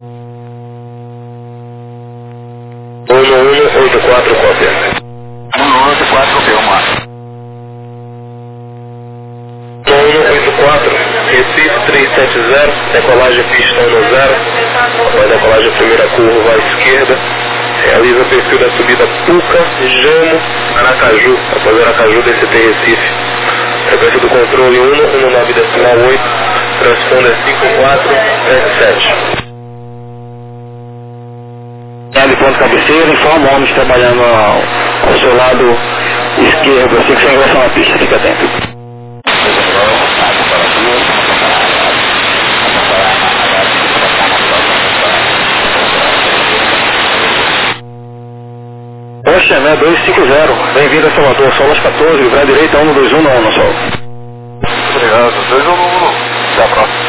1184 cópia. 1184 cópia, vamos lá. 1184, Recife 370, decolagem pistão no 0, após decolagem primeira curva à esquerda, realiza o perfil da subida Puca, Jamo, Aracaju, após Aracaju DCT Recife, frequência do controle 119,8, transponder 5477. De ponto cabeceira, informa homens trabalhando ao seu lado esquerdo, assim que você ingressa na pista, fica atento. Oxemé 250, bem-vindo a Salvador, Sol às 14, livrar à direita 121 no Sol. Obrigado, 211, até a próxima.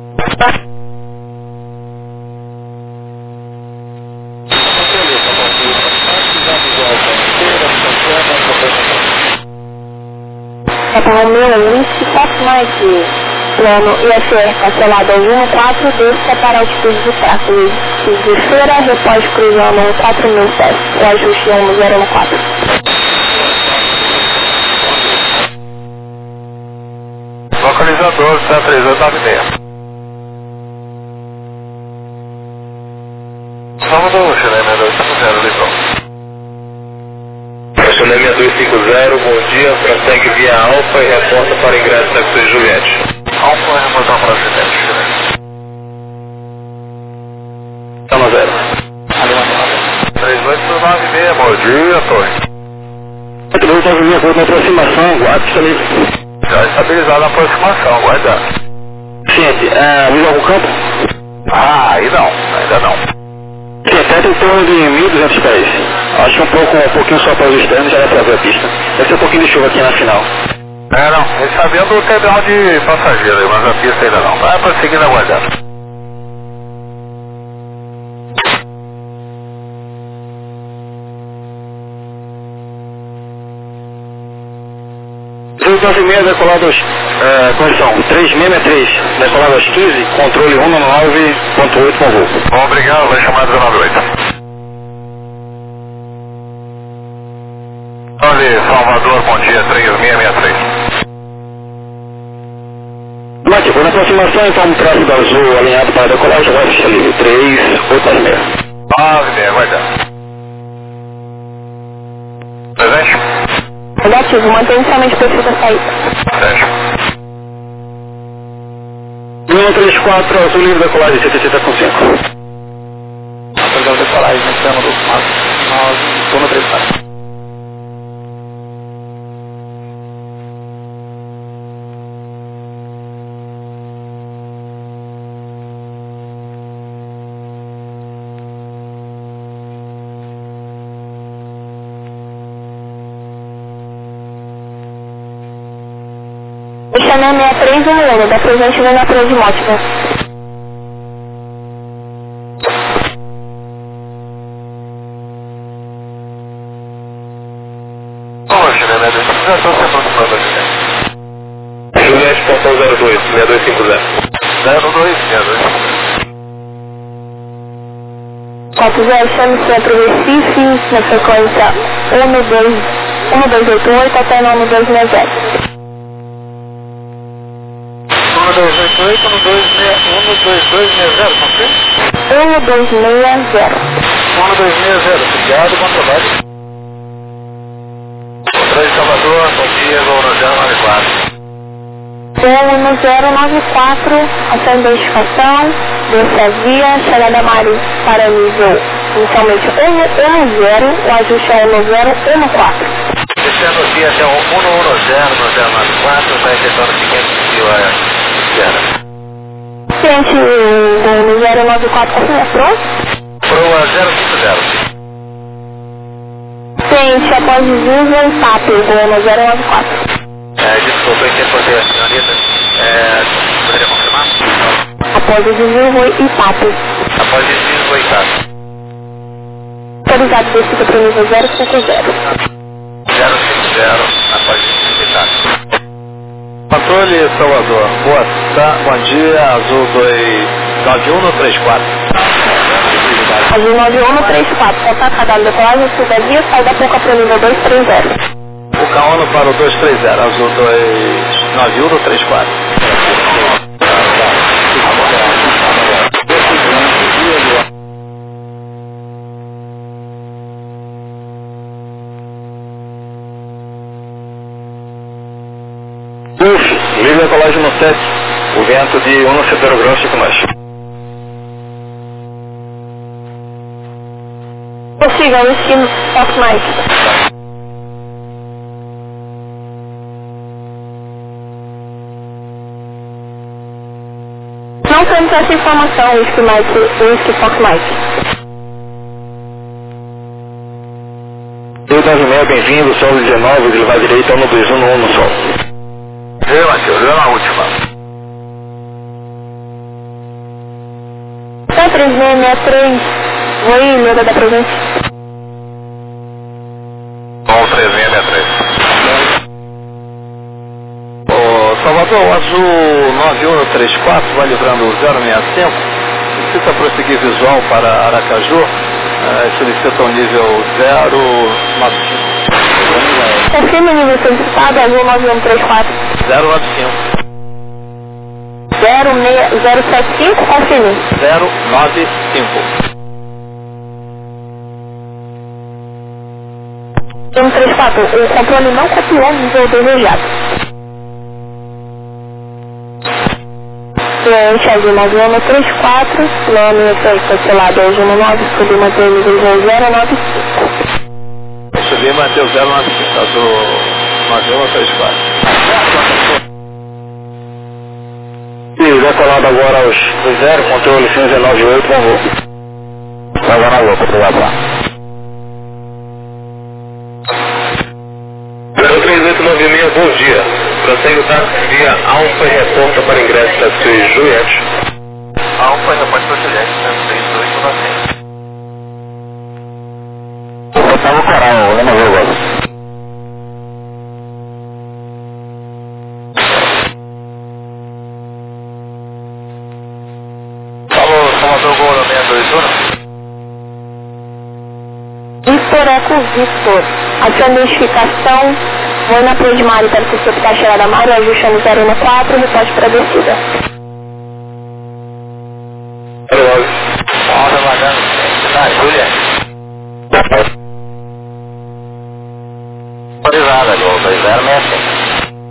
Para o meu índice, Cosmite, plano IFR cancelado ao 14, desça para a altitude de tráfego de feira, repós cruzando 4007, o ajuste 1014. Localizador, está 396. Salvador, Xereme 250, Litrão. Xereme 250, bom dia, prossegue via Alfa e reporta para ingresso da Cruz Juliette. Alfa, remoção para Juliette, Xereme. Toma 0. 3896, bom dia, Torre. 3896, na aproximação, guarda, está livre. Já estabilizado a aproximação, guarda. Gente, viu algum campo? Aí não, ainda não. Sim, até em torno de 1.200 pés. Acho que um pouquinho só para os externos já dá para ver a pista. Deve ter um pouquinho de chuva aqui na final. Não, eles sabiam do terminal de passageiro, mas a pista ainda não. Vai prosseguindo aguardando. Decolados, correção, 3663, decolado às 15, controle 199.8 com voo. Bom, obrigado, vai chamar 198. Olha, Salvador, bom dia, 3663. Mate, na aproximação, então, um tráfego azul alinhado para a decolagem, vai ficar livre, 3896. 96, guarda. Presente? Negativo, mantém inicialmente o perfil da saída. Presente. 134, azul livre da decolagem, 775. Apesar da decolagem, no plano do nós, turno 34. O Chanel 6311, da presente vem na Cruz de Mótica. Ô, Xereme, já estou se aproximando da Juliette. Juliette, portão 02, 6250. 0262. 40, chame Centro Recife, na frequência 1288 até 1260. 1288, 12260, confirma? 1260. 1260, obrigado, bom trabalho. Controle de Salvador, bom dia, voo no 094. Voo no 094, a sua identificação, desce a via, chegada a Mari para nível inicialmente 110, o ajuste é 1014. Descendo aqui até o 110 no 094, está efetuando 500 mil a esquerda. Cliente do 094, assim, pronto? Proa 050. Cliente, após desvio e TAP, voo no 094. Desculpa, eu quero fazer a senhorita. Poderia confirmar? Após o desvio e TAP. Após desvio, vou estar. Autorizado descida para o nível 050. 050, após desvio, vou estar. Patrulha Salvador, bom dia, Azul 91 no 34. Azul 91 no 34. Contato cadastro da colagem, sul da via, sai da pouca para o nível 230. O K1 para o 230, azul 291 no 34. Liga a colagem no 7, o vento de 1 no setor grosso com nós. Prossiga, o destino Fox Mike. Não temos essa informação, Whisky Fox Mike. 296, bem-vindo, solo 19, levar direita, 121 no 1 no sol. Deu na última. 3663, Voi, Leda da Província. 3663. Salvador, o azul 9134 vai livrando o 065. Solicita prosseguir visual para Aracaju. Solicita o nível 095. Confirme o nível solicitado, azul 9134. 095. 075, confirme. 095. 134, o controle não copiou o nível desejado. Cliente azul 9134, nome foi cancelado azul 9, subir manter o nível 095. Subir e manter o 095, azul 9134. E decolado agora aos 0, controle 598, por favor. Agora na louca, por lá. 03896, bom dia. Prossegue o táxi via Alfa e reporta para ingresso táxi Juliette. Alfa e reporta para Juliette, 13896. Eu tava no coral, eu não vou agora. Salvador Gol 621. Victor Eco Victor. A sua identificação foi na Primária para o seu Caixeira da Mário, ajustando 014, reporte para a descida. 09. Alfa Magano, Júlia. Autorizada, Gol 2065.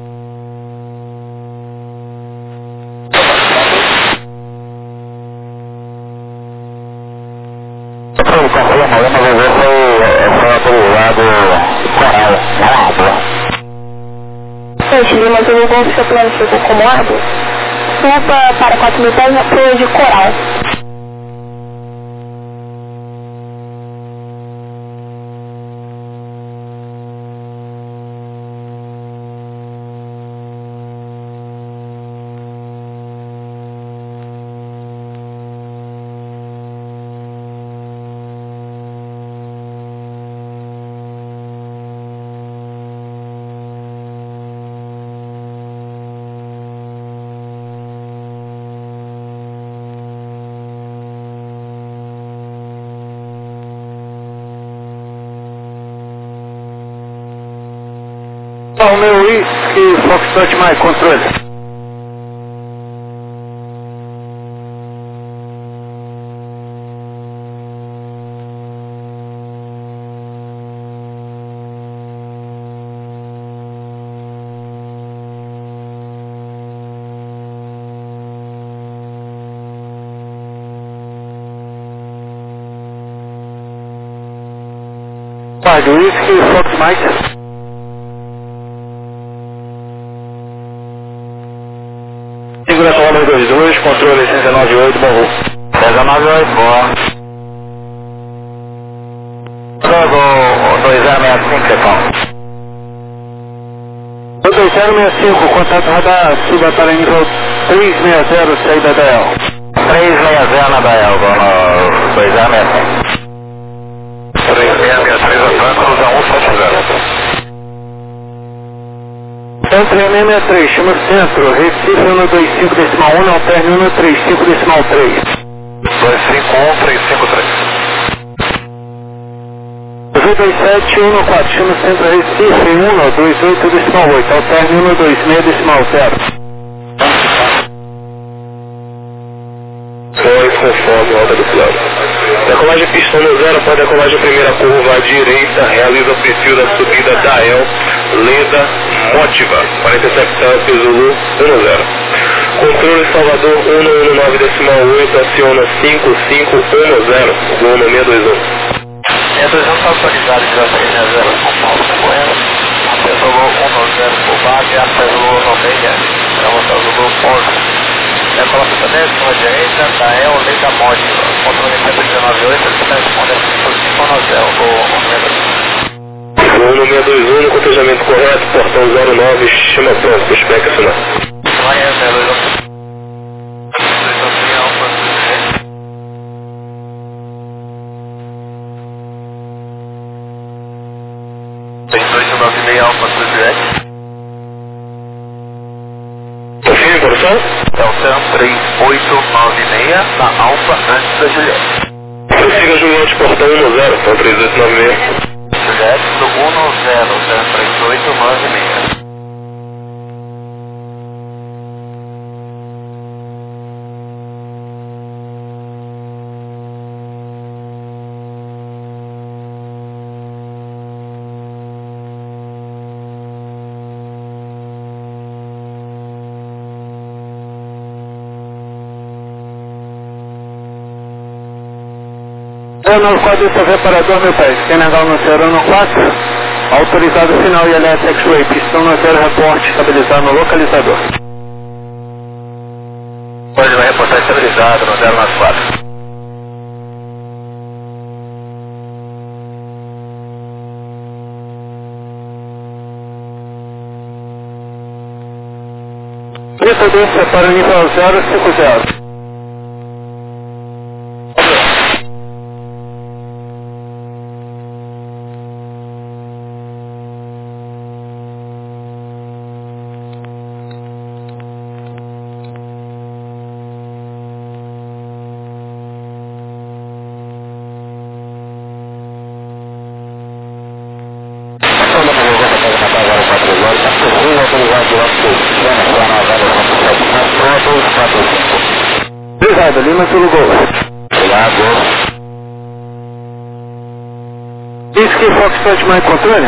Confirma, eu não vou ver foi pelo lado coral, na água. Gente, Lima, eu vou ver seu plano ficou como água. Suba para 4.000 pés na folha de coral. O meu Whisky Foxtrot Mike, controle. Whisky Fox Mike. Segura com o número 22, controle 198, bom voo. 198, boa. Logo 2065, Cepão. 2065, contato radar, suba para nível 360, saída da El. 360 na da El, no 2065. 3663, Atlanta, usa 170. 3663, chama centro, Recife 125.1, alterne 135.3. 251-353. 22714, chama centro, Recife 128.8, alterne 126.0. Conforme a alta do plano. Decolagem pistão no zero, após decolagem primeira curva à direita, realiza o perfil da subida da El, Leda, Mótiva, 47 Zulu, 10. Controle Salvador 119.8, aciona 5510, voo no 621. 621 está autorizado de Brasília 0 São Paulo, Bueno, Zulu 10 por base, Zulu 90, Zulu Porto. Decolagem também, à direita, da El, Leda, Mótiva, controle 798, está respondendo 5510, voo no 621. Voo no 621, cotejamento correto, portão 09, chama pronto, espec assinar. Vai, 621. Confirme, produção? Delta 3896 na Alfa antes da Juliette. Prossiga Juliette, portão 10, então 3896. Juliette do 1003896. No quadro do reparador, meu pai, Senegal no 014, autorizado final ILS X-Ray, pistão no 0, reporte, estabilizado no localizador. Pode vai reportar estabilizado no 094. Precedência para nível 050. Obrigado, Lima pelo gol. Obrigado. Isso que Foxtrot Mike controle?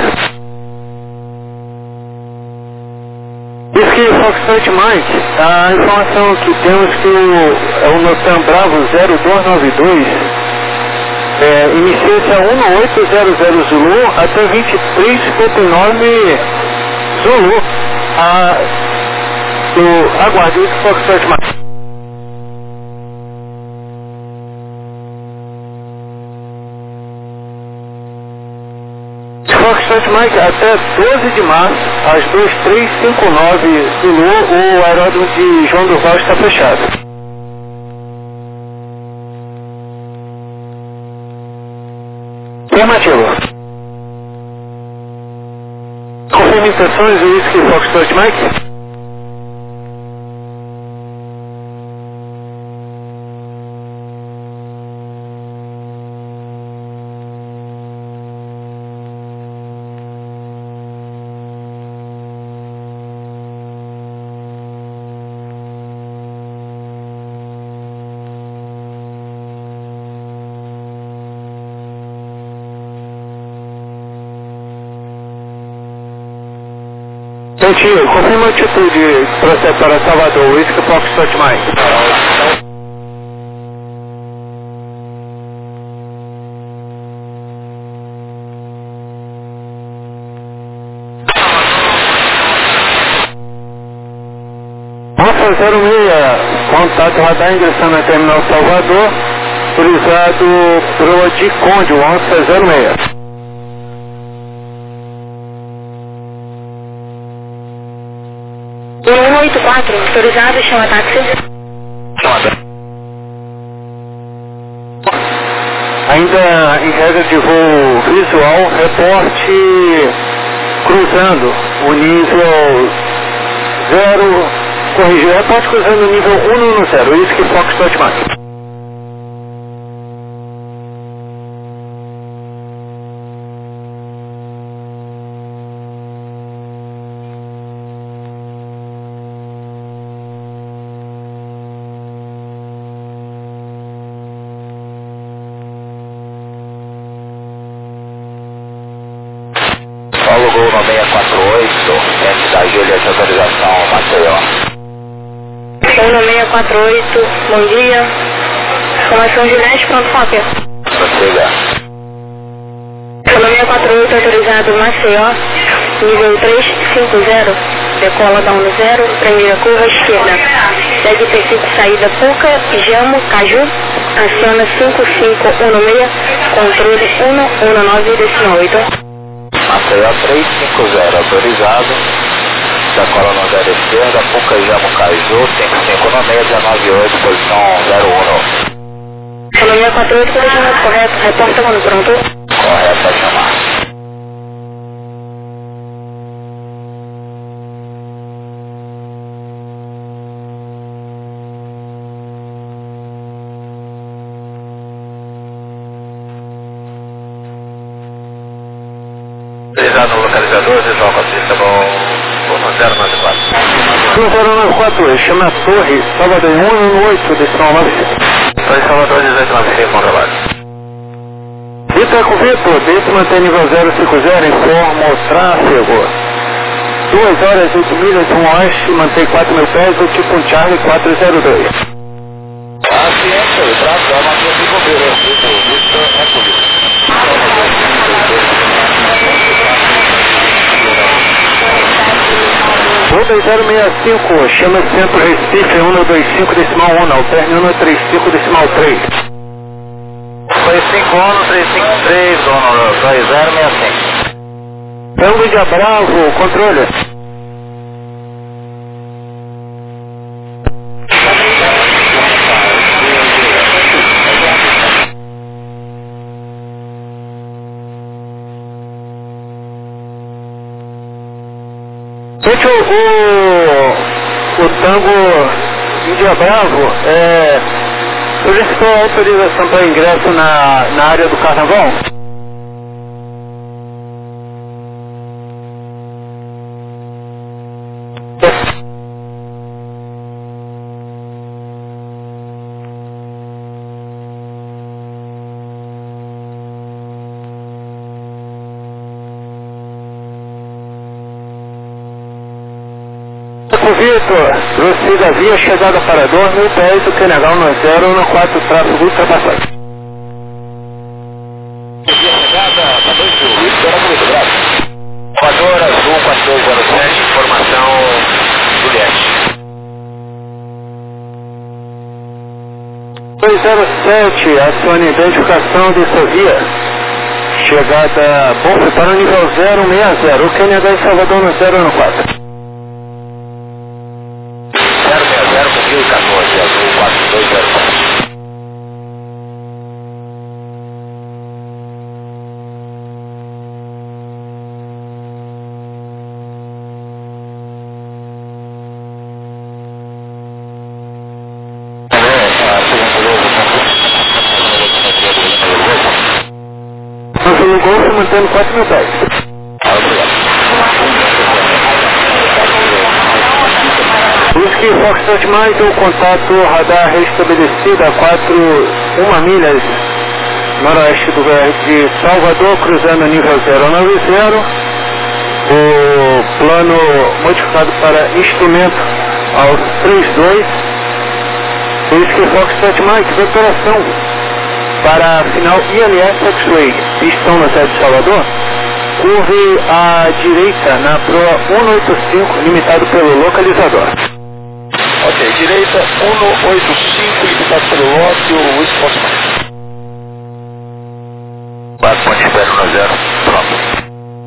Isso que Foxtrot Mike, a informação que temos que o Notan Bravo 0292 inicia-se a 1800 Zulu até 2359 Zulu. Aguarde isso, Foxtrot Mike. Foxtrot Mike até 12 de março, às 2359 Zulu, o aeródromo de João Durval está fechado. Afirmativo. Confirme intenções do Whisky Foxtrot Mike. Sentinho, confirma a atitude para Salvador, Whisky Foxtrot Mike. Alfa 06, contato radar ingressando na terminal Salvador, autorizado pro de Conde, Alfa 06. O 184, autorizado, chama táxi. Ainda em regra de voo visual, reporte cruzando o nível 0, corrigir, reporte cruzando nível 110, Whisky Foxtrot Mike. Paulo Gol 9648, centro da Juliette, autorização Maceió. 9648, bom dia. Informação Juliette, pronto, cópia. Prossiga. 9648, autorizado Maceió, nível 350, decola da 10, primeira curva esquerda. Segue perfil saída Puca, Jamo, Caju, aciona 5516, controle 119,8. Maceió 350, autorizado. Decola no 0 esquerda, Puca Jamo Caju, 5516, posição 01. 9648, posicionamento correto, reporta quando pronto. Correto, pode chamar. Utilizado no localizador, visual Batista, bom 1094. 1094, chama a Torre, Salvador 118, decisão 95. Torre Salvador 1895, bom trabalho. Itaco Vitor, desce mantém nível 050, informa o tráfego. 2 horas 8 milhas, 1 oeste, mantém 4.000 pés, o tipo Charlie 402. A ciência do tráfego é uma linha de bombeiro, isso é polícia. 2065, chama Centro Recife 125 decimal 1, alterne 135 decimal 3. Foi 51353, dono 2065. Tango de Bravo, controle. Gente, o Tango Índia Bravo, solicitou autorização para ingresso na área do carnaval? Vitor, prossiga a via, chegada para 2.000 pés, o Kenegal no 014, tráfego ultrapassado. Chegada para 2.000, espera muito, bravo. Equador Azul 4207, informação Juliette. 207, acione identificação dessa via. Chegada Bonfim para o nível 060, o Kenegal em Salvador no 014. 060, Azul 4207. No Golfo, mantendo 4.000 pés. Whisky Foxtrot Mike, o contato radar restabelecido a 1 milhas noroeste de Salvador, cruzando nível 090. O plano modificado para instrumento aos 32. Whisky Foxtrot Mike, operação para final ILS X-Ray, pistão na sede de Salvador. Curve à direita na proa 185, limitado pelo localizador. Ok, direita 185, limitado pelo lote, o Whisky Foxtrot. 4 pontos espero no 0, pronto.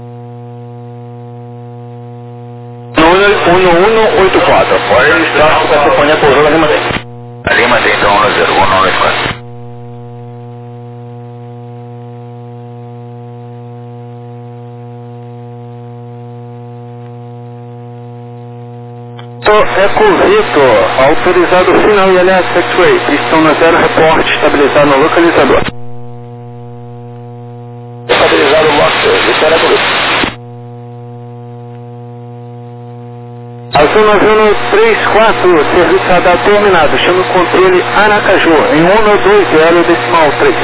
1184, pode registrar para a companhia pousou a Lima D. A Lima D então 10, 194. Eco Vitor, autorizado final e aliás, X-Ray, pistão no 0, reporte, estabilizado no localizador. Estabilizado no lock, isso era comigo. Azul 9134, serviço radar terminado, chama o controle Aracaju, em 120.3.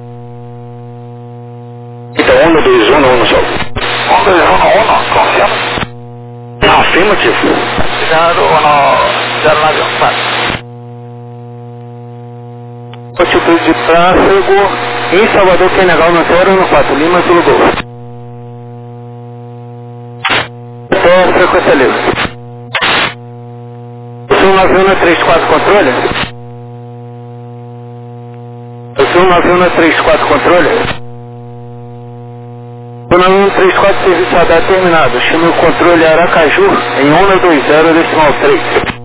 Então, 121, só. 121, confirma. Afirmativo. Cuidado no 094. Altitude de tráfego em Salvador, Senegal, no 014, Lima, Zulu Golf. Até frequência livre. Azul 9134, controle. Azul 9134, controle. O 9134, serviço radar terminado. Chame o controle Aracaju em 120.3.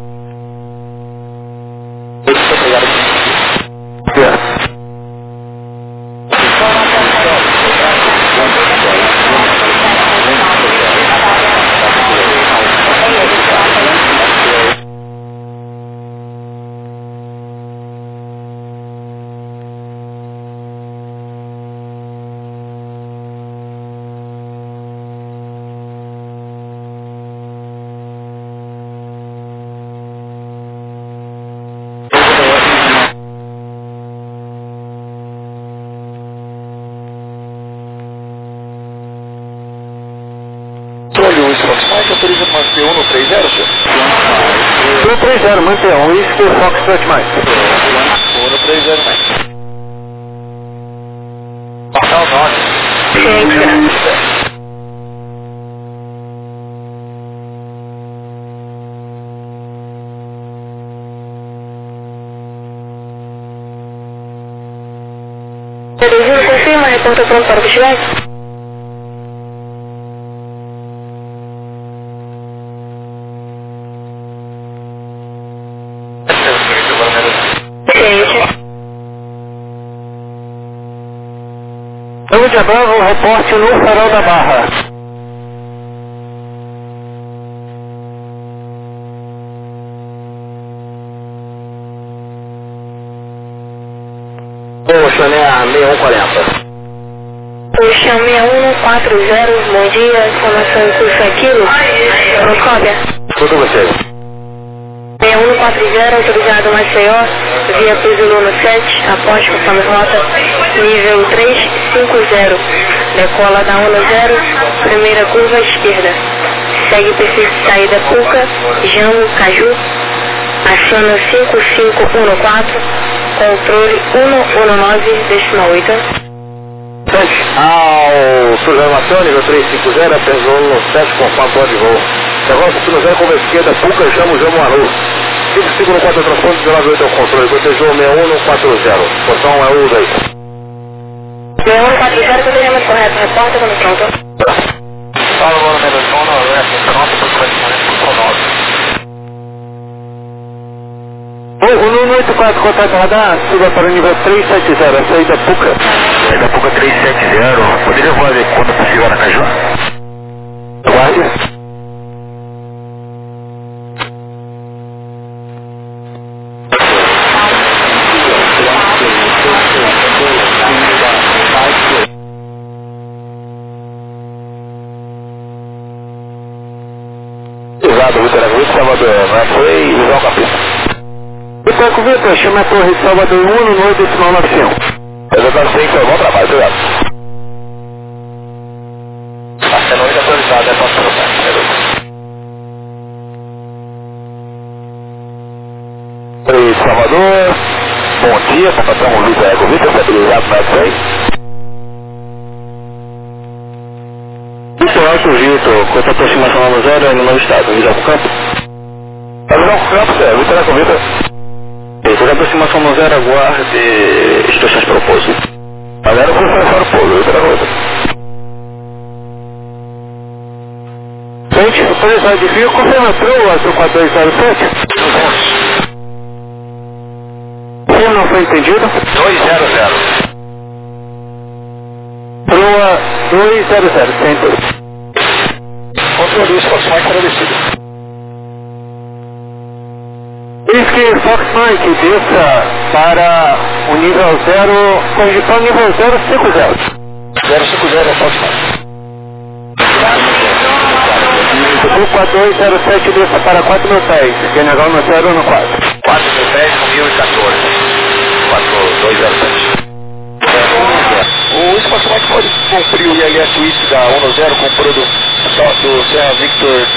Autoriza manter 1 no 30, senhor? No 30, manter 1, isso que o Fox mais. 1 no 30, mais. Passar o nome. Terezinha, confirma, reporta pronto para o festival? Índia Bravo, reporte no Farol da Barra. Oceania 6140. Oceania 6140, bom dia, informação em curso aquilo. Procópia. Tudo você. 6140, autorizado Maceió, via Piso 7, após conforme rota, nível 350, decola da onda 0, primeira curva esquerda, segue perfil de saída Puca, Jambo, Caju, aciona 5514, controle 119.8. Ao programação, nível 350, apenas 7, conforme plano de voo. Negócio do 0, curva esquerda, Puca, Jambo, Manu. 5514, transporte 198 ao controle, cotejou 6140. Portão é o daí. 6140, cotejamento correto, reporta quando pronto. Fala agora, menos 1, pronto, O 184, contato radar, suba para o nível 370, saída Puca. Saída Puca 370, poderia voar quando possível na Caju? Guarde. Salvador, mas foi João Capita. Itaco Vitor, chama a Torre de Salvador 1 no 991. Exatamente, foi um bom trabalho, obrigado. Até noite atualizada, é para trocar. Oi, Salvador, bom dia, patrão Luiz Ego Vitor, estabilizado na X-Ray. Vitor Alto Vitor, quanto a aproximação ao 0 no novo estado, visão pro campo? Visão pro campo, certo, Vitor Ego Vitor. Quanto a aproximação ao 0, aguarde instruções para o pouso. Agora eu vou começar o pouso, Vitor Ego Vitor. Gente, autorizado de fio, confirma o azul 4207. Sim, não foi entendido? 200. Proa 200, centro. Controle isso, pode mais estabelecido. Whisky Fox Mike, desça para o nível 0, condição nível 050. 050 é Fox Mike. O 4207 desça para 4 mil pés, general no 0 no 4. 4 mil pés com 1014. 4207. O Fox Mike pode cumprir o ILS Whisky da 1-0 com o produto do Serra Victor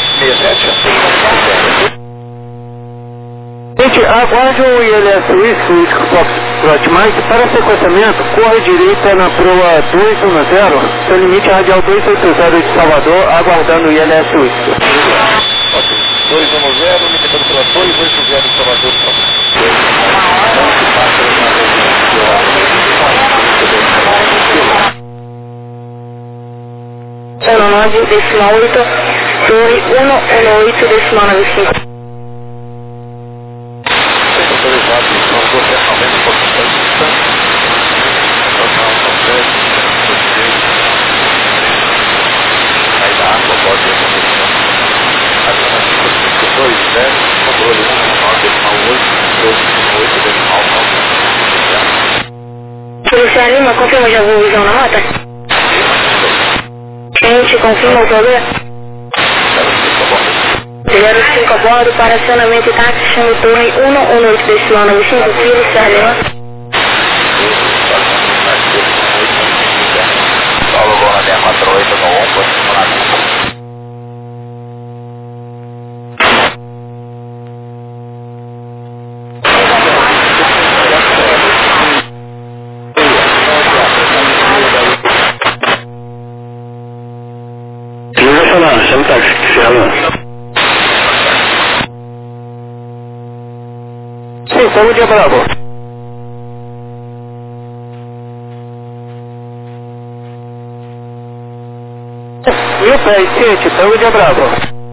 367? Gente, aguarde o ILS Whisky Fox Mike para sequenciamento, corra direita na proa 210, seu limite radial 280 de Salvador, aguardando o ILS Whisky. 210, limitado pela 280 de Salvador. Aeronave decimal 8, torre 118 decimal 95. Polícia Lima, confirma já voo visão na rota? Gente, confirma o poder? 05 a bordo para acionamento e táxi, chama torre 118 decimal 95, Polícia Lima. Paulo Bona 648 no 1, chama o táxi, sim, estamos de Bravo. Mil pés, gente, estamos de Bravo.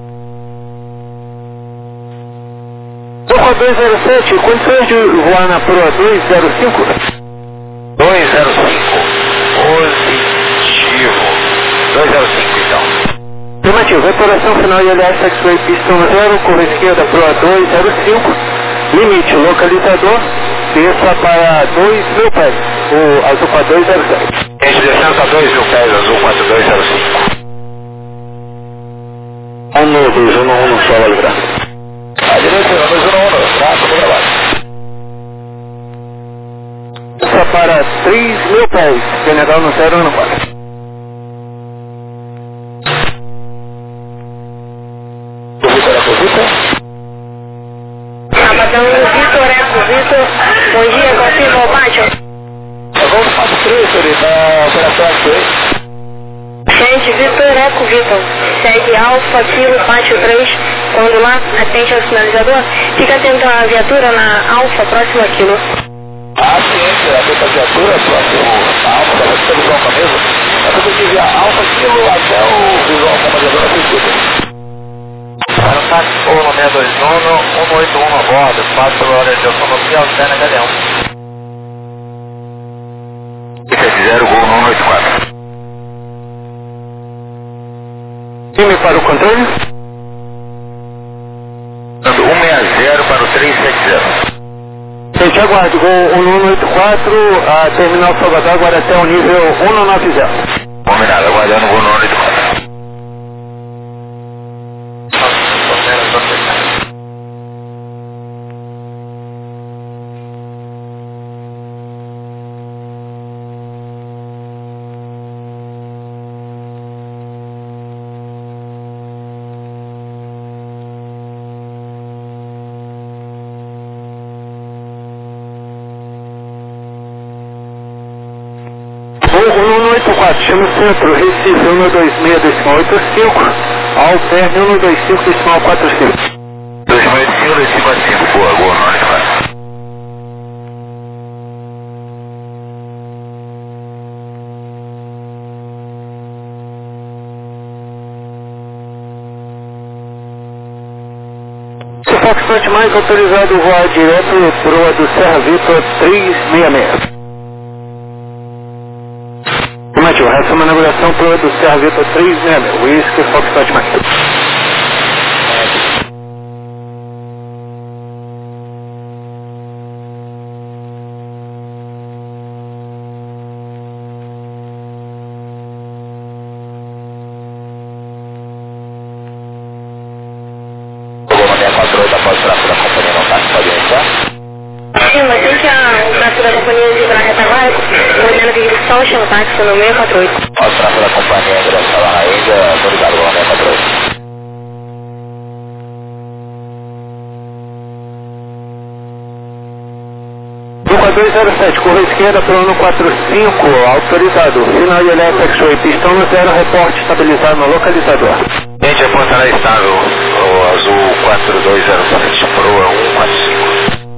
207, condições de voar na proa 205? 205, positivo. 205 então. Afirmativo, reparação final ILS X-Ray Piston 0, curva esquerda proa 205, limite localizador, desça para 2.000 pés, o azul 4207. Gente, descendo a 2.000 pés, azul 4205. 1-2-1-1, só livrar. A direita, 2-1-1, traço do trabalho. Desça para 3.000 pés, general no 0 no 4. Sabadão, Vitor, Vitor, bom dia, confirma o pátio. Vamos para o 3, ali, na operação aqui. Gente, Vitor, Vitor, segue Alfa, Kilo, pátio 3, quando lá, atende ao sinalizador, fica atento à viatura na Alfa, próxima Kilo. Sim, atento à viatura, próximo a Alfa, da supervisão com a mesa. Nós temos que enviar Alfa, Kilo, até o visual comandador assistida. Para o táxi Polo 621, 181 a bordo, 4 horas de autonomia, alterna Galeão. 70, voo 184. Time para o controle? 160 para o 370. Gente, aguarde, voo 184, a terminal Salvador, agora até o nível 190. Combinado, aguardando o voo 184. Voo 184, chama o centro, Recife 126 decimal 85, Alperne 125 decimal 45. 285, 255, boa, boa, 184. Foxtrot Mike autorizado a voar direto proa do Serra Vitor 366. Afirmativo, essa é uma navegação proa do Serra Vitor 366, Whisky Foxtrot Mike. olhando aqui que só chama táxi no 648. Ó, tráfego da companhia em direção lá na Índia, tô ligado com o 648. Do 4207, curva esquerda para o 145, autorizado. Final ILS X-Ray, pistão no 0, reporte estabilizado no localizador. Gente, reportará estável, o azul 4207, Pro 145.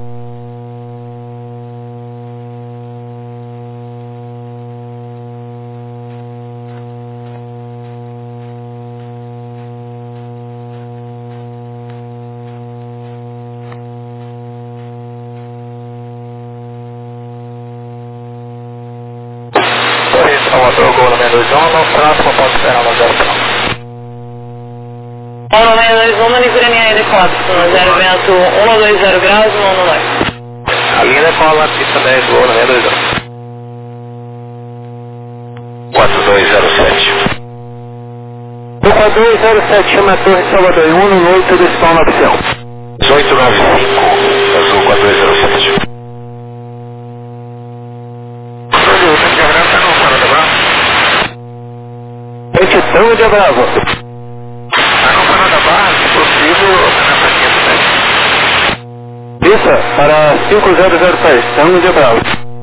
Salvador, Gol 621, próximo ponto final no 0 final. Gol 621, manivraria helicóptero, 0 vento 120 graus, 119. A linha decola, pista 10, Gol 621. 4207. Do 4207, chama a Torre Salvador, 118 do spawn na opção. 1895, azul 4207. Tango de Bravo. Acompanhando da barra, se possível, nessa quinta, Pista para 5006, Tango de Bravo.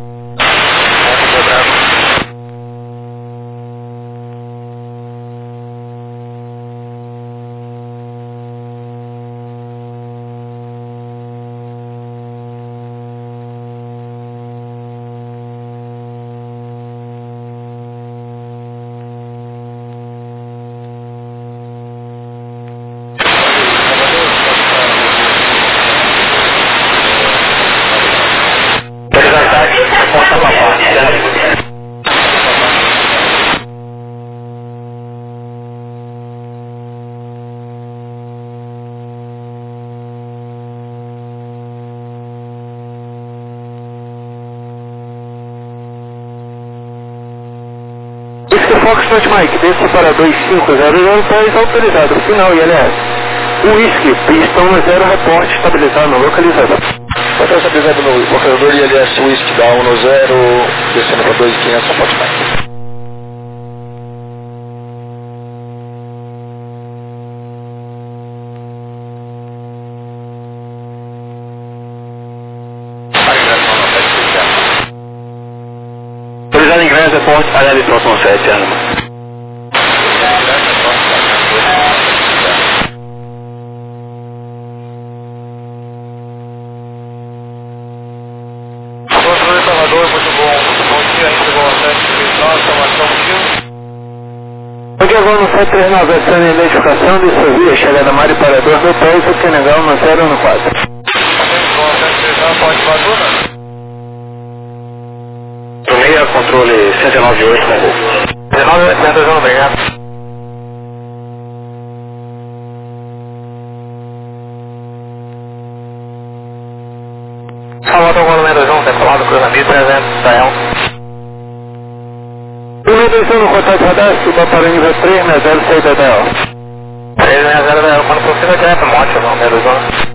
Foxtrot Mike, desce para 25003, autorizado, final ILS. Whisky, pistão no 0, reporte, estabilizado no localizador. Pode estabilizado no localizador ILS Whisky da 1 no 0, descendo para 2500, Foxtrot Mike. Autorizado inglês, reporte, área de próximo 7, Anima. Salvador, muito bom dia, a gente chegou ao 739, informação do Hoje agora no 739, essa identificação de Sovia, chegada Mário Parador no Pés, o Senegal no 014. Pode Baduna? Meia, controle 198 com Gol. 198, obrigado. Salvador, Gol 621, temporada cruzamento 300, Dael. 121 no contato radar, suba para o nível 360 da Dael. 360 Dael, quando possível direto, mote, não, 621.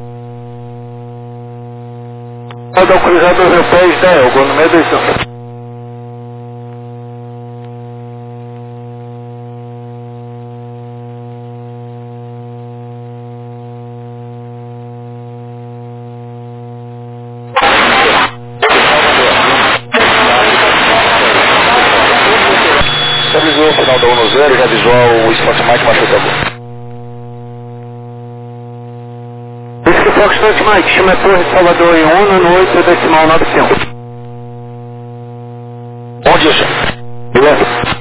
Pode ao cruzado europeus da Elgo, no meio dos números. Estabilizou o final da 1 no 0, já avisou o Spot Mike, mas foi bom. Foxtrot Mike, chama a Torre Salvador em 1 no 8 decimal 900. Bom dia, senhor. Beleza?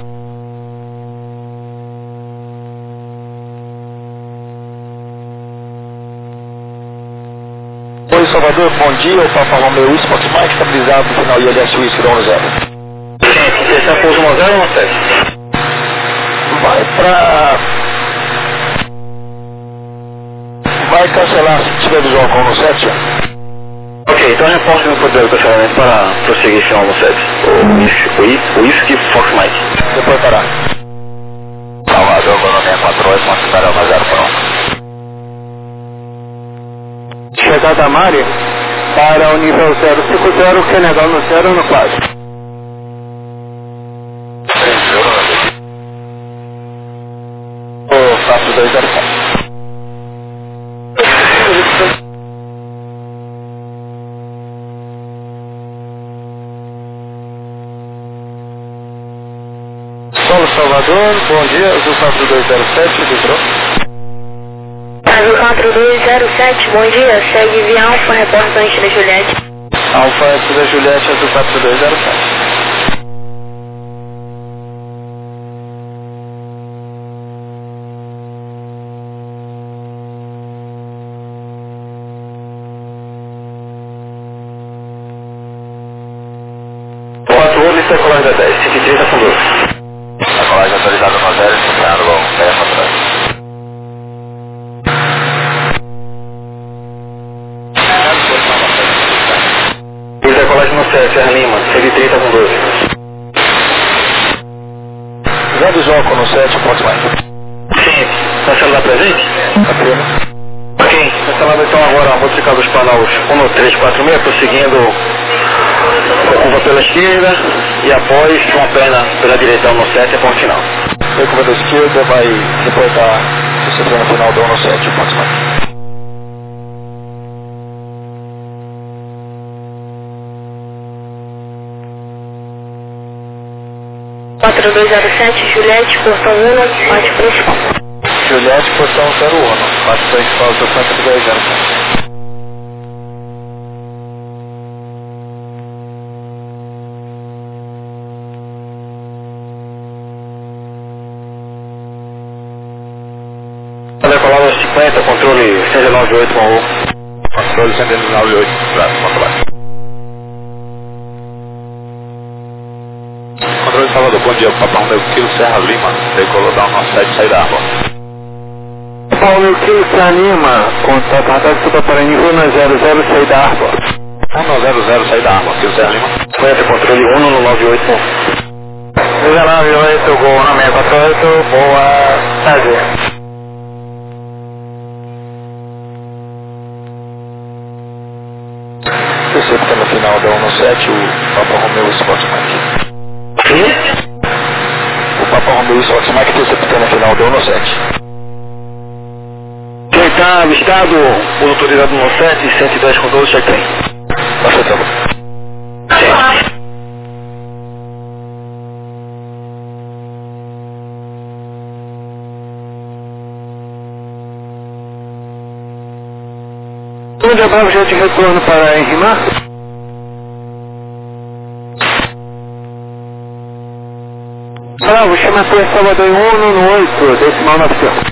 Oi, Salvador, bom dia. O Papa Romeu Spot Mike, estabilizado no final ILS Whisky da 1 no 0. Gente, você está pouso 1 0 ou 7? Vai pra... Vai cancelar se tiver visual com o 7. Ok, então reporte no poder do cancelamento para prosseguir final no 7. O Whisky Fox Mike. Depois parar. Salvador, Gol 648, considera uma 0 para 1. Chegada a Mari, para o nível 050, Senegal no 0 no 4. O 4204. Solo Salvador, bom dia, Azul 4207, vibrou. Azul 4207, bom dia, segue via Alfa, reporta antes da Juliette. Alfa antes da Juliette, Azul 4207. Decolagem da 10, 130 com 12. Decolagem autorizada no 0, estacionário bom, peça atrás. Decolagem no 7, Serra Lima, 130 com 12. Já avisou no 7, ponto mais. Sim, tá celular presente? Ok, cancelado então agora a modificar dos panos 1346, prosseguindo com curva pela esquerda e após uma perna pela direita no 7 é ponto final. A curva da esquerda vai reportar o no final do 17, ponto mais. Quatro 4207, Juliette, portão 1, parte principal. Juliette, portão 01, parte principal do 4207. Decolagem 50, controle 198 com o Controle 198, próximo lá. Controle Salvador, bom dia, Papa Romeu Kilo Serra Lima, decolou da 17, saída da água. Papa Romeu Kilo Serra Lima, contato para nível na 00, saída da água. 100, saída da água, Kilo Serra Lima. 50, controle 1 no 98 com 198, gol na 648, boa tarde. Recepta no final da 17, o Papa Romeu Sportsmike. O Papa Romeu Sportsmike recepta no final da 17. Quem está avistado, o autorizado no 7, 110 com 12, check-in. Aceitando. Sim. Onde é bravo já de retorno para Henrimar? Bravo, chama a Salvador 1 no 8, decimal 900.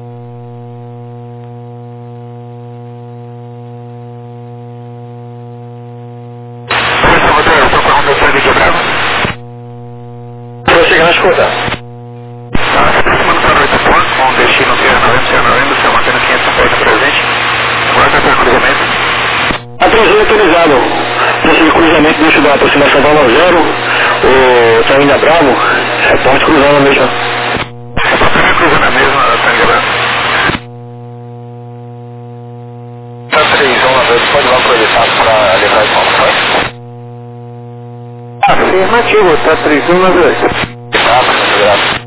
Salvador, eu estou com o meu serviço bravo. Vou chegar na escuta. Está se aproximando para o aeroporto, com destino Sierra 90, seu mantendo 550 presente. Aguarda para cruzamento. Atrasou autorizado. Preço de cruzamento deixa da aproximação valor 0. O Tainha Bravo, reporte cruzando mesmo. Reportando cruzando a mesma, Tainha Bravo. Tá 312, pode lá projetado para levar informações? Afirmativo, tá 3198. Ah, muito graças.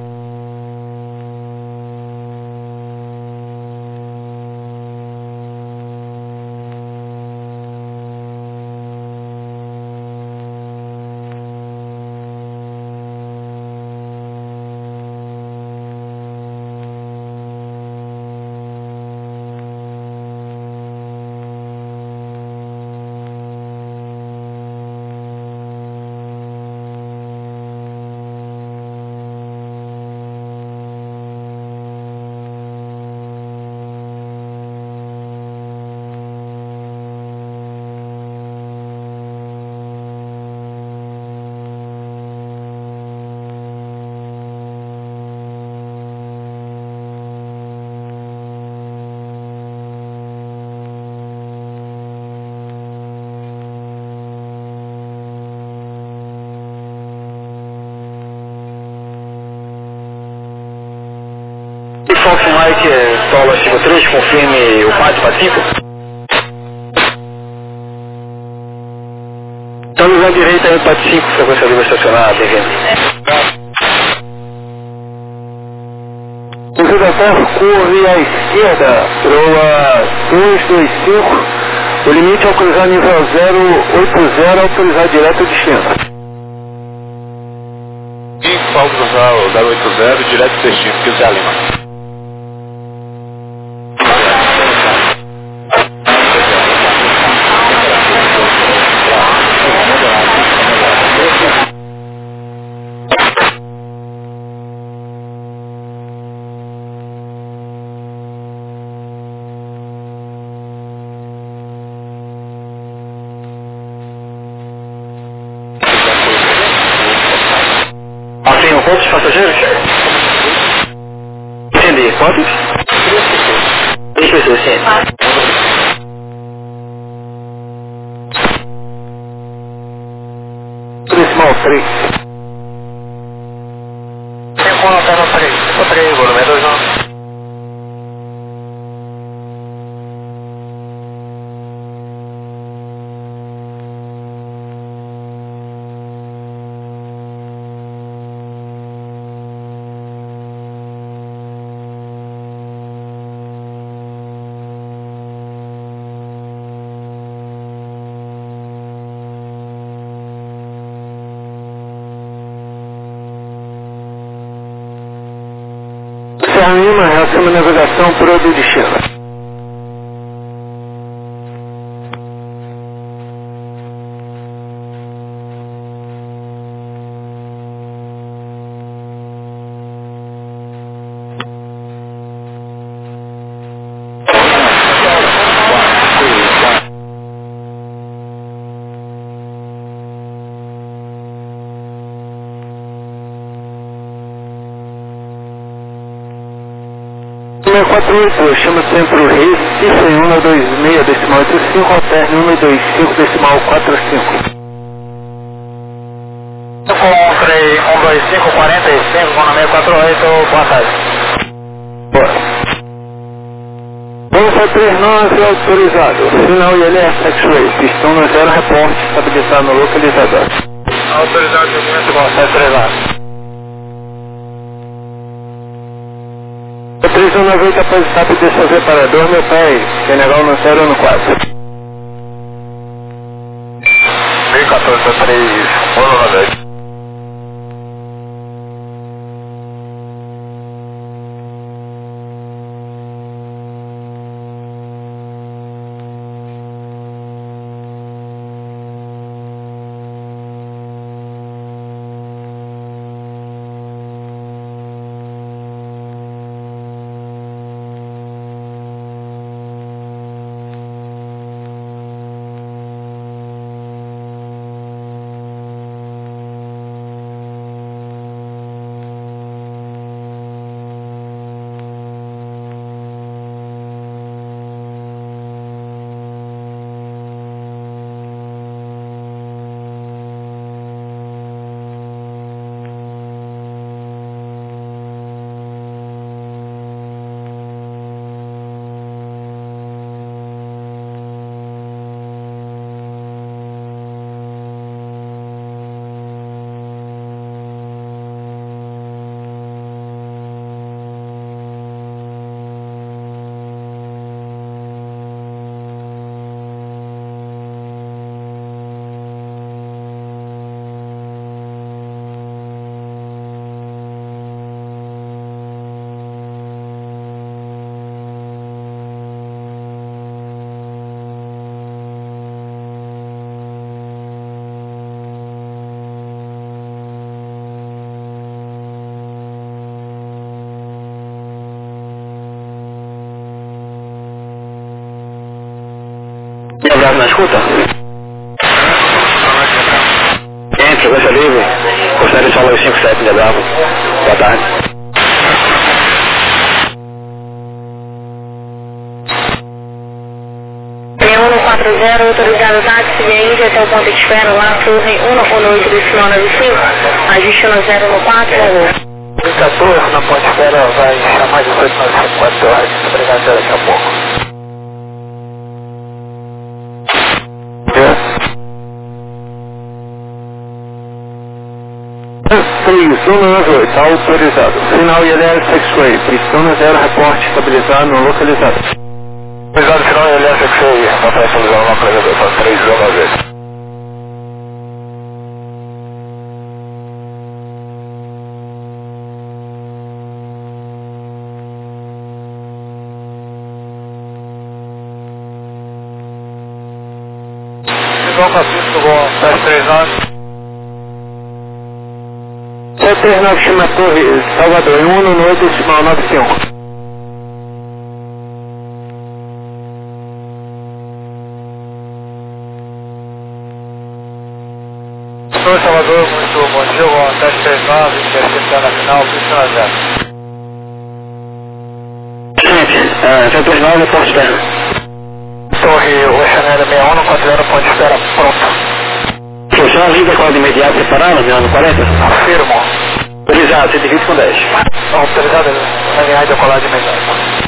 Fox Mike, Sola 53, confirme o 4 para 5. 045, frequência livre estacionada, bem-vindo. Consideração, curve à esquerda, proa 225, o limite é autorizar nível 080, autorizar direto destino. E pode usar o 080, direto destino, que Zé Lima. Quantos passageiros? Entendi. Quantos? 3 pessoas, sim. Decimal 3. Tem como anotar no 3? Só 3, volume é 2 não. Serra Lima, reação de navegação por do destino. Número 48, chama centro Recife, 126, decimal 85, alterne 125, decimal 45. 125, 45, com número 48, boa tarde. Bora. Bolsa 39 autorizado. Sinal ILS X-Ray, pistão no 0, reporte, estabilizado no localizador. Autorizado de documento com 730. 390 após estar para desfazer para 2, meu pai, Senegal no 0 no 4. 1014, 3, 1, 9. Abraço na escuta? Em frequência livre, gostaria de falar os 57 de Bravo. Boa tarde. P140, autorizado táxi de Índia até o ponto de espera lá, torre 118 decimal 95, ajuste no 0 no 4, O 14 na ponte espera vai chamar de 894 horas, obrigado daqui a pouco. 3198, autorizado. Final ILS X-Ray, pistão 0, reporte estabilizado, não localizado. Obrigado, final ILS X-Ray, está estabilizado no localizador, 3198. João Francisco, voo 739. 739 Chama Torre, Salvador, 118, decimal 95. Oi, Salvador, muito bom dia, voo 739, interceptando a final, pista 0. Gente, 739, porta externa. Torre Oceaneira 61, ponto de espera, pronto. Funciona a linha com a de imediato separada, mirando 40? Afirmo. Autorizado, 120 com 10. Autorizado, na linha de decolagem imediata.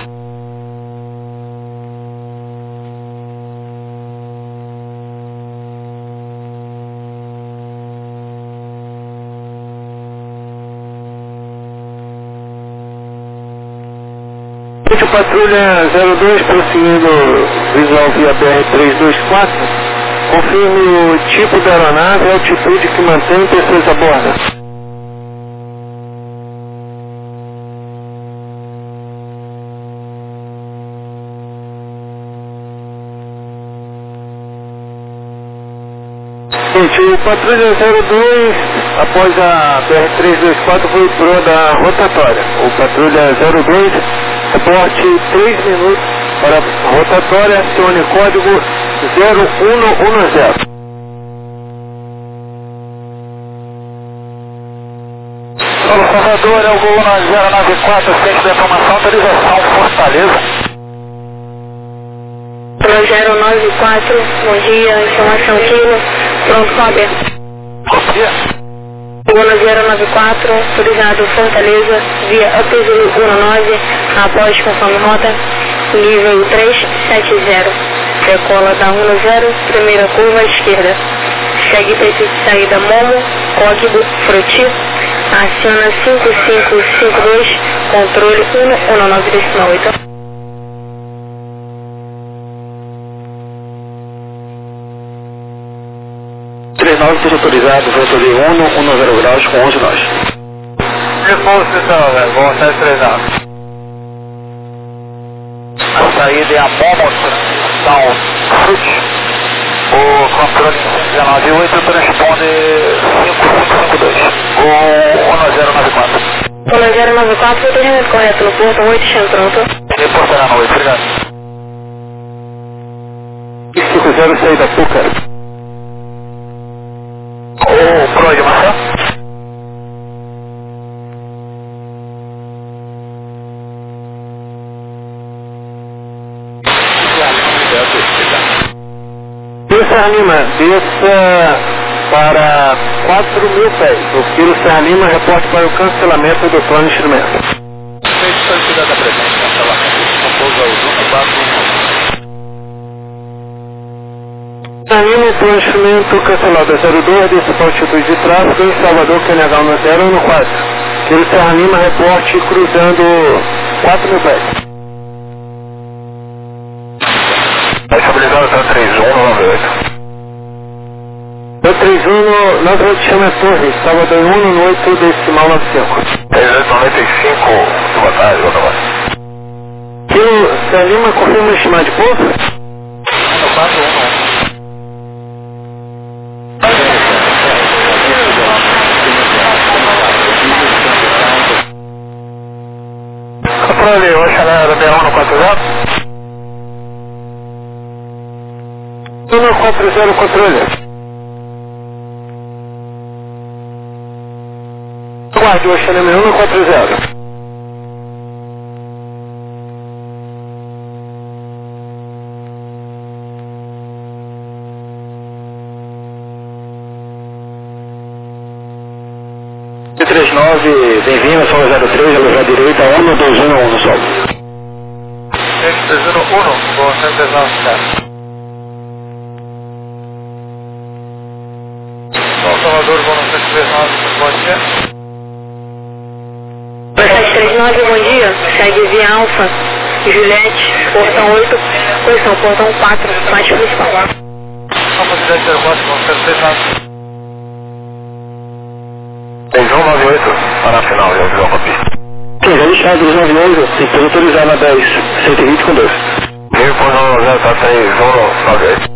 Patrulha 02, prosseguindo visual via BR-324, confirme o tipo da aeronave e a altitude que mantém pessoas a bordo. Gente, o Patrulha 02, após a BR-324, foi pro da rotatória. O Patrulha 02, reporte 3 minutos para a rotatória, acione código 0110. Alô, Salvador, é o voo 094, centro de informação, autorização, Fortaleza. 094, bom dia, informação Kilo, pronto para aberto. Bom dia. Voo 094, autorizado Fortaleza, via Upzulu 19, após conforme rota, nível 370, decola da 10, primeira curva à esquerda, segue pista de saída Momo, código Froti, aciona 5552, controle 119,8. 39 seja autorizado, vou fazer 10 graus com 11 nós. Repouso, pessoal, voo 739. A saída é a Momo, Down Fruit. O controle 198 responde 5552. Voo 1094. 1094, atendimento correto no porto 8, chão pronto. Reportará na 8, obrigado. 50 saída Puca. O Pro de Marcelo? Serra Lima, desça para 4.000 pés. O Kilo Serra Lima, reporte para o cancelamento do plano de instrumento. Feito solicitado a presença, cancelamento de compouso ao 411. Serra Lima, plano de instrumento cancelado 02, desça para altitude de tráfego em Salvador, QNH 1014. Kilo Serra Lima, reporte cruzando 4.000 pés. Estabilizado para 3198. 3198 Chama Torre, Salvador 118, decimal 95. 395, boa tarde, boa tarde. Kilo Serra Lima, confirma o estimado de pouso? 411. Controle, Oceaneira 6140. 140 controle. Guarde o Oceaneira 140. Bem-vindo, Solo 03, alojar direita, 121 no solo. 101, voo 119. Salvador, voo 139, bom dia. 9, bom dia. Segue via Alfa, Juliette, portão 8, posição, portão 4, bate principal. Alfa Juliette 04, vamos ser fechado. Tem 198, para a final, eu vi uma pista. Sim, registrado 298, tem autorizado na 10, 120 com 2. Meio por 90, tá 3, 198.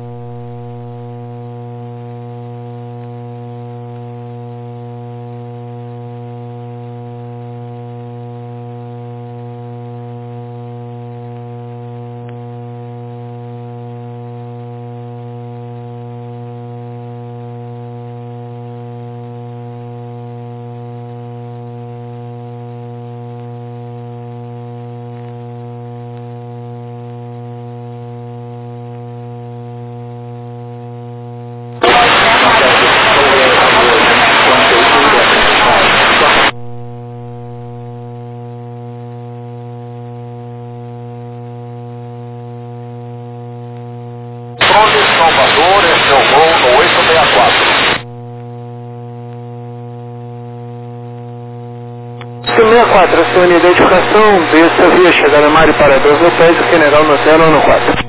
Salvador, esse é o voo no 864. 64, a sua identificação, besta via chegada Mário para 2 hotéis, o general no 014.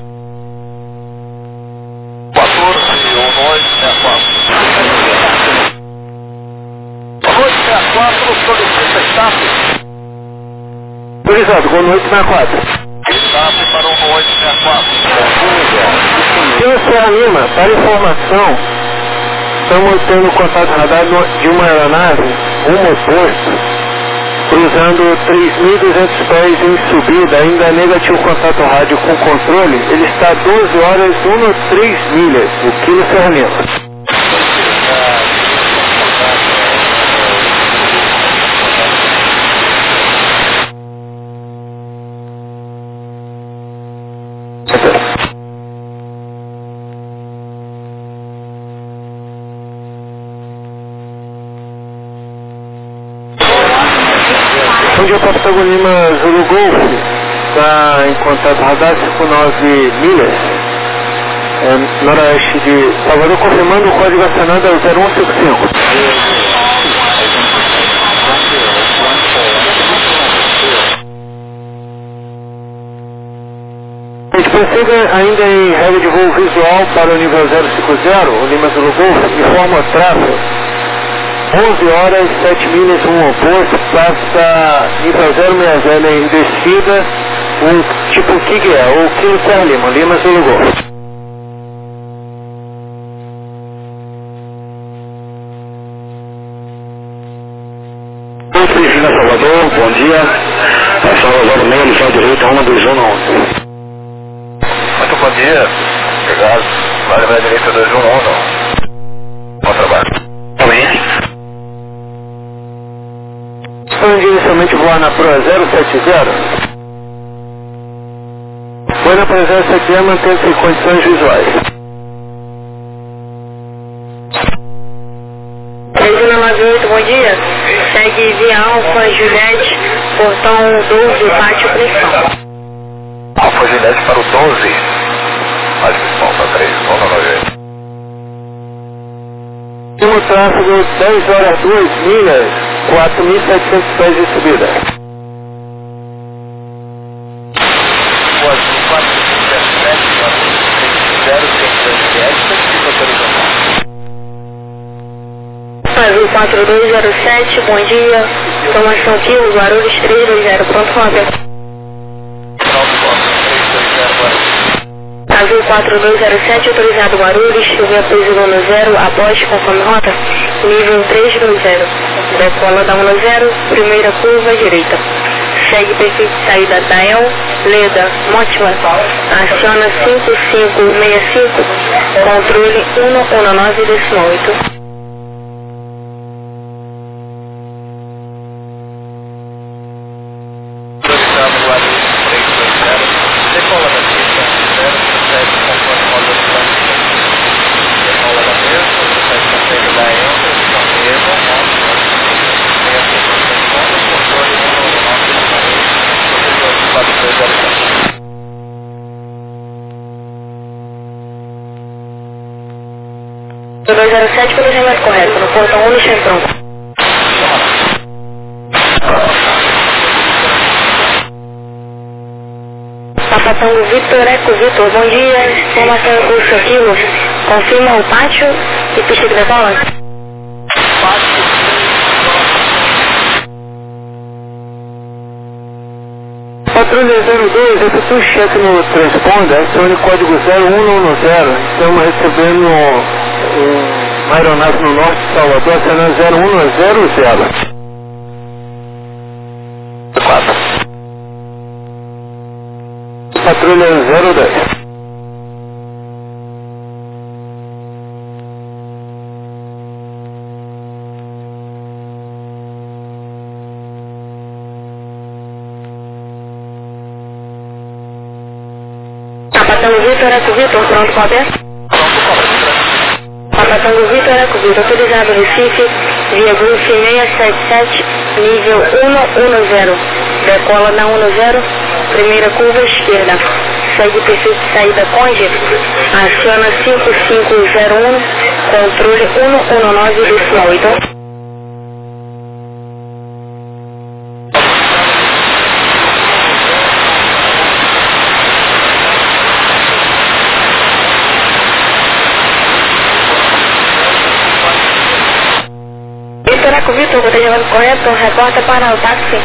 864, solicita staff. Autorizado, gol no 864. Staff para o 864. Pela Serra Lima, para informação, estamos tendo contato radar de uma aeronave, um oposto, cruzando 3.200 pés em subida, ainda negativo contato rádio com controle, ele está a 12 horas 1,3 milhas, o quilo Serra Lima. Onde o Papago Lima Zulu Golf está em contato radar 59 milhas, noroeste de Salvador, confirmando o código acionado é o 0155. A gente prossiga ainda em regra de voo visual para o nível 050, o Lima Zulu Golf, informa o tráfego. 11 horas, 7 milhas, um oposto, passa nível 060 em descida, um tipo Kig ou Kilo Serra Lima, Lima Zulu Golf. Bem-vindo a Salvador, bom dia. Salvador meio, lição direita, 12111. Muito bom dia. Obrigado. Vale para a direita 211. Bom trabalho. Onde inicialmente voar na Proa 070, foi na presença aqui a manter-se em condições visuais. Regina 98, bom dia. Segue via Alfa, Juliette, portão 12, pátio principal. Alfa Juliette para o 12. Pátio principal para 3, 198. Último tráfego 10 horas 2 milhas, 4.700 pés de subida. Pode, 417, 0, Azul 4207, bom dia. Informação aqui, o Guarulhos 320, pronto, Roberto. Azul 4207, autorizado Guarulhos, via precisão no 0, após conforme rota, nível 320. Decola da 10, primeira curva à direita. Segue perfil de saída da El, Leda, Mótima, aciona 5565, controle 119,8. O 207 pelo geramento correto, no portão 1 no Chantron. Tango Vitor, Eco Vitor, bom dia, informação do curso Kilo, confirma o pátio e pista de decola? Patrulha 02, efetua o cheque no transponder, acione código 0110, estamos recebendo uma aeronave no norte de Salvador, acionando 0110. 4. Patrulha 010. Tango Vitor, Eco Vitor, pronto, cópia? Tango Vitor, Eco Vitor, autorizado Recife, via Golf 677, nível 110, decola na 10, primeira curva esquerda, segue perfil de saída Conde, aciona 5501, controle 119 decimal 8. Vitor, vou ter levado correto, reporta para o táxi.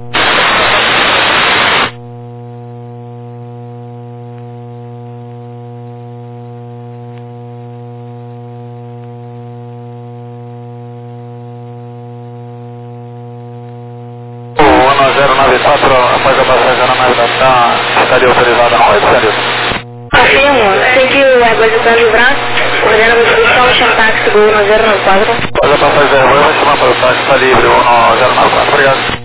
O 1094, após a passagem na nave da TAM, estaria autorizada não, sério? Confirmo, segui o Airbus do Plano de Braço, coordenando a distribuição, chama táxi do 1094. Após a passagem da Airbus, vai chamar para o táxi, está livre, 1094, obrigado.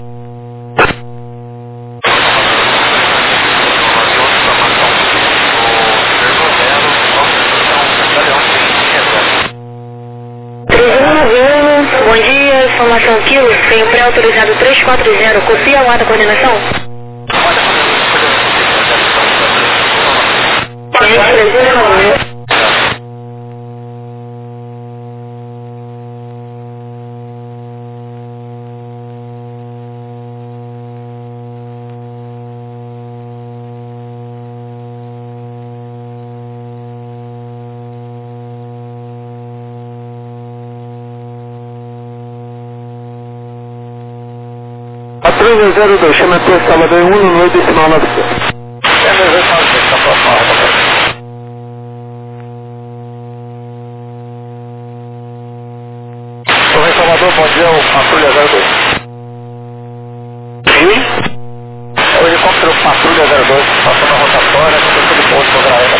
Bom dia, informação Kilo, tenho pré-autorizado 340, copia a guarda coordenação? Patrulha 02, chama a Salvador 1 decimal 900. Estou em Salvador, bom dia, o Patrulha 02. Sim? O helicóptero Patrulha 02, passando a rotatória, com tudo posto para a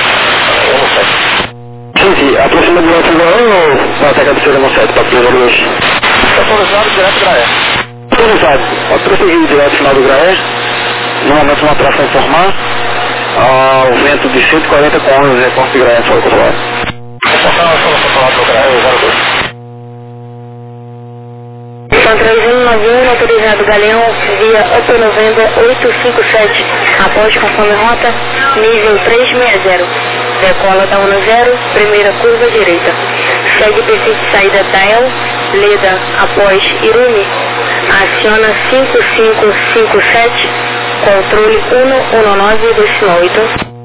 Sim, aproxima do nosso voo ou vai até a cabeceira no 7, Patrulha 02? Está autorizado direto para Graé. Autorizado, pode prosseguir direto final do Graé, no momento uma tração formar, ao vento de 140 com 11, reporte de Graé, foi controlado. São 3191, autorizado Galeão, via Opel November 857, após conforme rota, nível 360, decola da 10, primeira curva direita, segue perfil de saída Tael, Leda, após Irumi, aciona 5557, controle 119 decimal 8.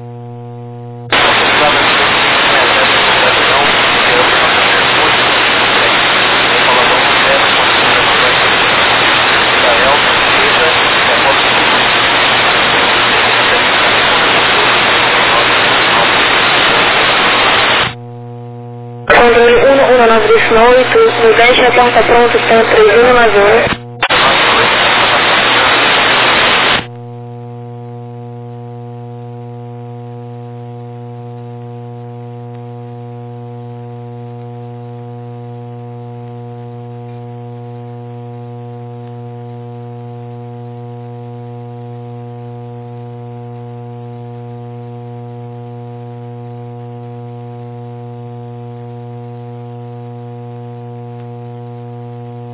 Controle 119 decimal 8, no 10 reporta pronto, ponto 3191.